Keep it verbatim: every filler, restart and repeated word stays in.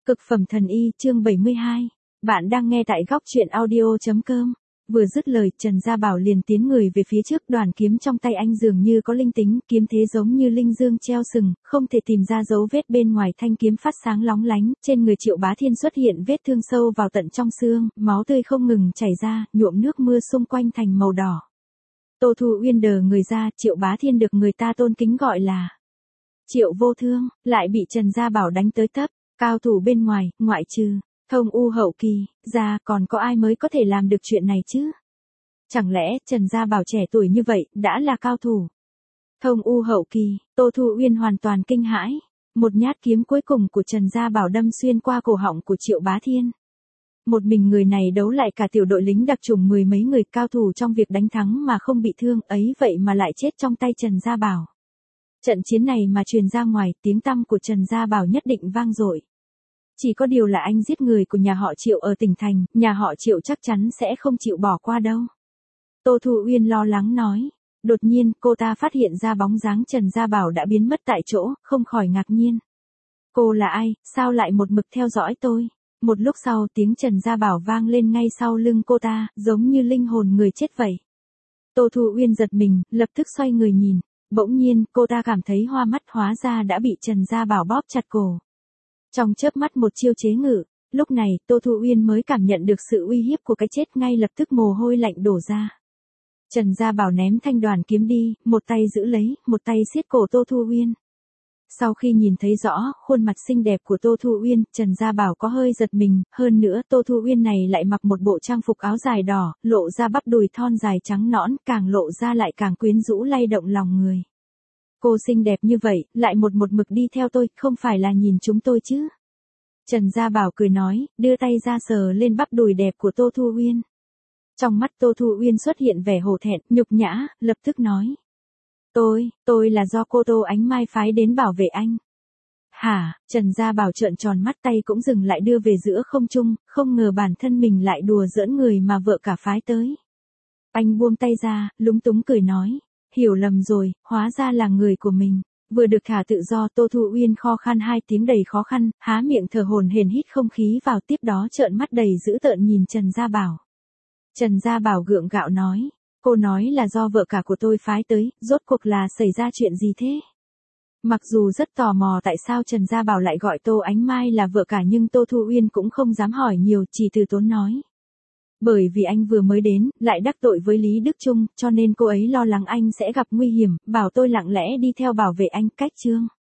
Cực phẩm thần y chương bảy mươi hai. Bạn đang nghe tại góc truyện audio.com. Vừa dứt lời, Trần Gia Bảo liền tiến người về phía trước, đoàn kiếm trong tay anh dường như có linh tính, kiếm thế giống như linh dương treo sừng, không thể tìm ra dấu vết bên ngoài thanh kiếm phát sáng lóng lánh, trên người Triệu Bá Thiên xuất hiện vết thương sâu vào tận trong xương, máu tươi không ngừng chảy ra, nhuộm nước mưa xung quanh thành màu đỏ. Tô Thu Uyên đờ người ra, Triệu Bá Thiên được người ta tôn kính gọi là Triệu Vô Thương, lại bị Trần Gia Bảo đánh tới tấp. Cao thủ bên ngoài, ngoại trừ Thông U hậu kỳ, ra còn có ai mới có thể làm được chuyện này chứ? Chẳng lẽ Trần Gia Bảo trẻ tuổi như vậy, đã là cao thủ? Thông U hậu kỳ, Tô Thu Uyên hoàn toàn kinh hãi. Một nhát kiếm cuối cùng của Trần Gia Bảo đâm xuyên qua cổ họng của Triệu Bá Thiên. Một mình người này đấu lại cả tiểu đội lính đặc chủng mười mấy người cao thủ trong việc đánh thắng mà không bị thương, ấy vậy mà lại chết trong tay Trần Gia Bảo. Trận chiến này mà truyền ra ngoài, tiếng tăm của Trần Gia Bảo nhất định vang dội. Chỉ có điều là anh giết người của nhà họ Triệu ở tỉnh thành, nhà họ Triệu chắc chắn sẽ không chịu bỏ qua đâu. Tô Thu Uyên lo lắng nói. Đột nhiên, cô ta phát hiện ra bóng dáng Trần Gia Bảo đã biến mất tại chỗ, không khỏi ngạc nhiên. Cô là ai, sao lại một mực theo dõi tôi? Một lúc sau tiếng Trần Gia Bảo vang lên ngay sau lưng cô ta, giống như linh hồn người chết vậy. Tô Thu Uyên giật mình, lập tức xoay người nhìn. Bỗng nhiên, cô ta cảm thấy hoa mắt, hóa ra đã bị Trần Gia Bảo bóp chặt cổ. Trong chớp mắt một chiêu chế ngự, lúc này Tô Thu Uyên mới cảm nhận được sự uy hiếp của cái chết, ngay lập tức mồ hôi lạnh đổ ra. Trần Gia Bảo ném thanh đoàn kiếm đi, một tay giữ lấy, một tay siết cổ Tô Thu Uyên. Sau khi nhìn thấy rõ khuôn mặt xinh đẹp của Tô Thu Uyên, Trần Gia Bảo có hơi giật mình, hơn nữa Tô Thu Uyên này lại mặc một bộ trang phục áo dài đỏ, lộ ra bắp đùi thon dài trắng nõn, càng lộ ra lại càng quyến rũ lay động lòng người. Cô xinh đẹp như vậy, lại một một mực đi theo tôi, không phải là nhìn chúng tôi chứ? Trần Gia Bảo cười nói, đưa tay ra sờ lên bắp đùi đẹp của Tô Thu Uyên. Trong mắt Tô Thu Uyên xuất hiện vẻ hổ thẹn, nhục nhã, lập tức nói. Tôi, tôi là do cô Tô Ánh Mai phái đến bảo vệ anh. Hả? Trần Gia Bảo trợn tròn mắt, tay cũng dừng lại đưa về giữa không trung, không ngờ bản thân mình lại đùa giỡn người mà vợ cả phái tới. Anh buông tay ra, lúng túng cười nói. Hiểu lầm rồi, hóa ra là người của mình. Vừa được thả tự do, Tô Thu Uyên kho khan hai tiếng đầy khó khăn, há miệng thở hổn hển hít không khí vào, tiếp đó trợn mắt đầy dữ tợn nhìn Trần Gia Bảo. Trần Gia Bảo gượng gạo nói, cô nói là do vợ cả của tôi phái tới, rốt cuộc là xảy ra chuyện gì thế? Mặc dù rất tò mò tại sao Trần Gia Bảo lại gọi Tô Ánh Mai là vợ cả, nhưng Tô Thu Uyên cũng không dám hỏi nhiều, chỉ từ tốn nói. Bởi vì anh vừa mới đến, lại đắc tội với Lý Đức Trung, cho nên cô ấy lo lắng anh sẽ gặp nguy hiểm, bảo tôi lặng lẽ đi theo bảo vệ anh. Cách chương